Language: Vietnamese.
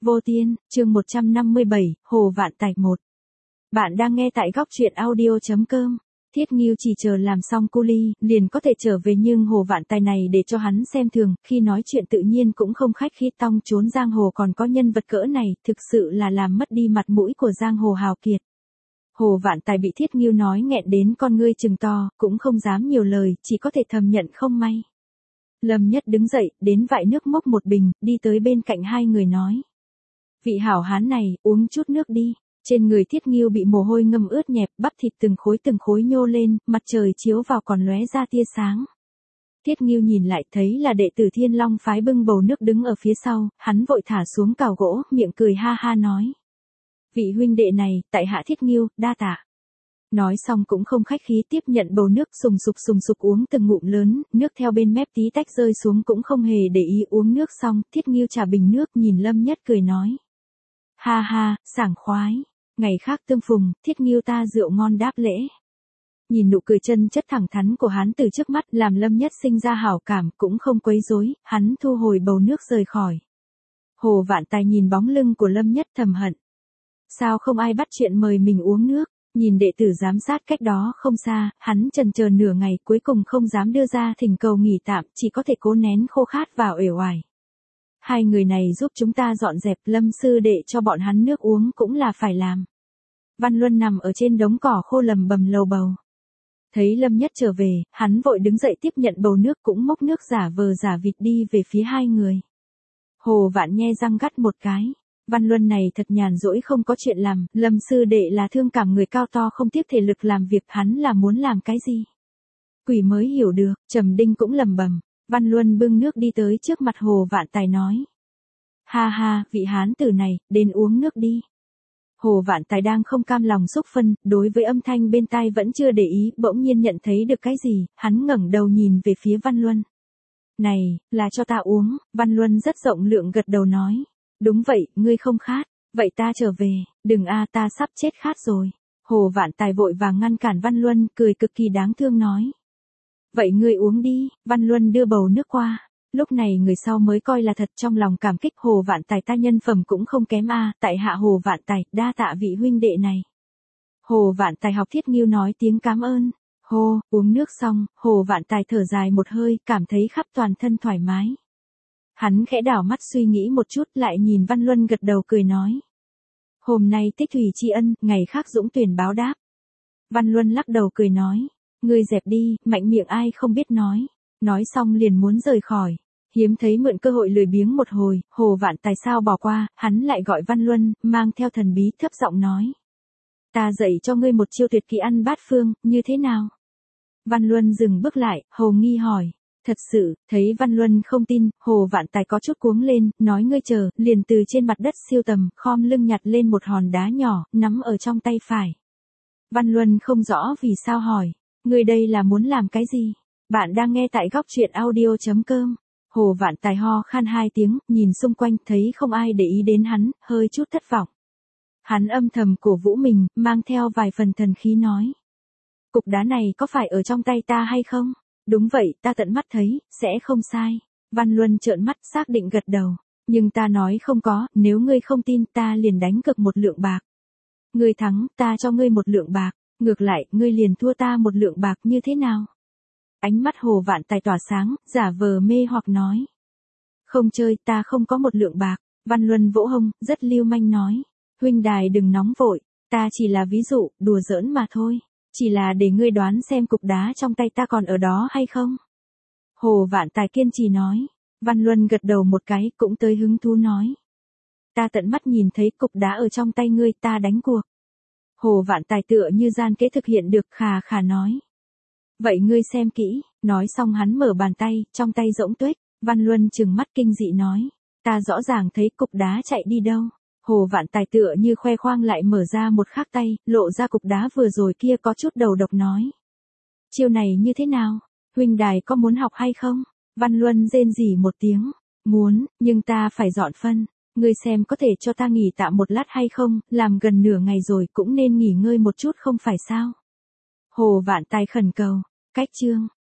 Vô Tiên, chương 157, Hồ Vạn Tài 1. Bạn đang nghe tại góc truyện audio.com. Thiết Nghiêu chỉ chờ làm xong cu ly, liền có thể trở về, nhưng Hồ Vạn Tài này để cho hắn xem thường, khi nói chuyện tự nhiên cũng không khách khí, tong trốn giang hồ còn có nhân vật cỡ này, thực sự là làm mất đi mặt mũi của giang hồ hào kiệt. Hồ Vạn Tài bị Thiết Nghiêu nói nghẹn đến con ngươi trừng to, cũng không dám nhiều lời, chỉ có thể thầm nhận không may. Lâm Nhất đứng dậy, đến vại nước mốc một bình, đi tới bên cạnh hai người nói. Vị hảo hán này, uống chút nước đi. Trên người Thiết Nghiêu bị mồ hôi ngâm ướt nhẹp, bắp thịt từng khối nhô lên, mặt trời chiếu vào còn lóe ra tia sáng. Thiết Nghiêu nhìn lại thấy là đệ tử Thiên Long phái bưng bầu nước đứng ở phía sau, hắn vội thả xuống cào gỗ, miệng cười ha ha nói. Vị huynh đệ này, tại hạ Thiết Nghiêu, đa tạ. Nói xong cũng không khách khí tiếp nhận bầu nước sùng sục uống từng ngụm lớn, nước theo bên mép tí tách rơi xuống cũng không hề để ý. Uống nước xong, Thiết Nghiêu trả bình nước nhìn Lâm Nhất cười nói. Ha ha, sảng khoái. Ngày khác tương phùng, Thiết Nghiêu ta rượu ngon đáp lễ. Nhìn nụ cười chân chất thẳng thắn của hắn từ trước mắt làm Lâm Nhất sinh ra hảo cảm, cũng không quấy rối, hắn thu hồi bầu nước rời khỏi. Hồ Vạn Tài nhìn bóng lưng của Lâm Nhất thầm hận. Sao không ai bắt chuyện mời mình uống nước? Nhìn đệ tử giám sát cách đó không xa, hắn chần chờ nửa ngày cuối cùng không dám đưa ra thỉnh cầu nghỉ tạm, chỉ có thể cố nén khô khát vào uể oải. Hai người này giúp chúng ta dọn dẹp, Lâm sư đệ cho bọn hắn nước uống cũng là phải làm. Văn Luân nằm ở trên đống cỏ khô lầm bầm lầu bầu. Thấy Lâm Nhất trở về, hắn vội đứng dậy tiếp nhận bầu nước cũng mốc nước giả vờ giả vịt đi về phía hai người. Hồ Vạn nhe răng gắt một cái. Văn Luân này thật nhàn rỗi không có chuyện làm, Lâm sư đệ là thương cảm người cao to không tiếc thể lực làm việc, hắn là muốn làm cái gì? Quỷ mới hiểu được, Trầm Đinh cũng lầm bầm. Văn Luân bưng nước đi tới trước mặt Hồ Vạn Tài nói. Ha ha, vị hán tử này, đến uống nước đi. Hồ Vạn Tài đang không cam lòng xúc phân, đối với âm thanh bên tai vẫn chưa để ý, bỗng nhiên nhận thấy được cái gì, hắn ngẩng đầu nhìn về phía Văn Luân. Này, là cho ta uống, Văn Luân rất rộng lượng gật đầu nói. Đúng vậy, ngươi không khát, vậy ta trở về, đừng ta sắp chết khát rồi. Hồ Vạn Tài vội vàng ngăn cản Văn Luân, cười cực kỳ đáng thương nói. Vậy ngươi uống đi, Văn Luân đưa bầu nước qua. Lúc này người sau mới coi là thật, trong lòng cảm kích. Hồ Vạn Tài ta nhân phẩm cũng không kém tại hạ Hồ Vạn Tài, đa tạ vị huynh đệ này. Hồ Vạn Tài học Thiết Nghiêu nói tiếng cảm ơn. Uống nước xong, Hồ Vạn Tài thở dài một hơi, cảm thấy khắp toàn thân thoải mái. Hắn khẽ đảo mắt suy nghĩ một chút, lại nhìn Văn Luân gật đầu cười nói. Hôm nay tích thủy tri ân, ngày khác dũng tuyển báo đáp. Văn Luân lắc đầu cười nói. Ngươi dẹp đi, mạnh miệng ai không biết nói. Nói xong liền muốn rời khỏi. Hiếm thấy mượn cơ hội lười biếng một hồi, Hồ Vạn Tài sao bỏ qua, hắn lại gọi Văn Luân, mang theo thần bí thấp giọng nói. Ta dạy cho ngươi một chiêu tuyệt kỹ ăn bát phương, như thế nào? Văn Luân dừng bước lại, hồ nghi hỏi. Thật sự, thấy Văn Luân không tin, Hồ Vạn Tài có chút cuống lên, nói ngươi chờ, liền từ trên mặt đất siêu tầm, khom lưng nhặt lên một hòn đá nhỏ, nắm ở trong tay phải. Văn Luân không rõ vì sao hỏi, ngươi đây là muốn làm cái gì? Bạn đang nghe tại góc truyện audio.com. Hồ Vạn Tài ho khan hai tiếng, nhìn xung quanh thấy không ai để ý đến hắn, hơi chút thất vọng. Hắn âm thầm cổ vũ mình, mang theo vài phần thần khí nói. Cục đá này có phải ở trong tay ta hay không? Đúng vậy, ta tận mắt thấy, sẽ không sai. Văn Luân trợn mắt xác định gật đầu. Nhưng ta nói không có, nếu ngươi không tin ta liền đánh cược 1 lượng bạc. Ngươi thắng, ta cho ngươi 1 lượng bạc. Ngược lại, ngươi liền thua ta 1 lượng bạc như thế nào? Ánh mắt Hồ Vạn Tài tỏa sáng, giả vờ mê hoặc nói. Không chơi, ta không có 1 lượng bạc. Văn Luân vỗ hông, rất lưu manh nói. Huynh đài đừng nóng vội, ta chỉ là ví dụ, đùa giỡn mà thôi. Chỉ là để ngươi đoán xem cục đá trong tay ta còn ở đó hay không. Hồ Vạn Tài kiên trì nói. Văn Luân gật đầu một cái, cũng tới hứng thú nói. Ta tận mắt nhìn thấy cục đá ở trong tay ngươi, ta đánh cuộc. Hồ Vạn Tài tựa như gian kế thực hiện được, khà khà nói. Vậy ngươi xem kỹ, nói xong hắn mở bàn tay, trong tay rỗng tuếch. Văn Luân trừng mắt kinh dị nói. Ta rõ ràng thấy cục đá chạy đi đâu. Hồ Vạn Tài tựa như khoe khoang lại mở ra một khắc tay, lộ ra cục đá vừa rồi kia có chút đầu độc nói. Chiêu này như thế nào? Huynh đài có muốn học hay không? Văn Luân rên rỉ một tiếng. Muốn, nhưng ta phải dọn phân. Ngươi xem có thể cho ta nghỉ tạm một lát hay không, làm gần nửa ngày rồi cũng nên nghỉ ngơi một chút không phải sao? Hồ Vạn Tài khẩn cầu. Cách chương.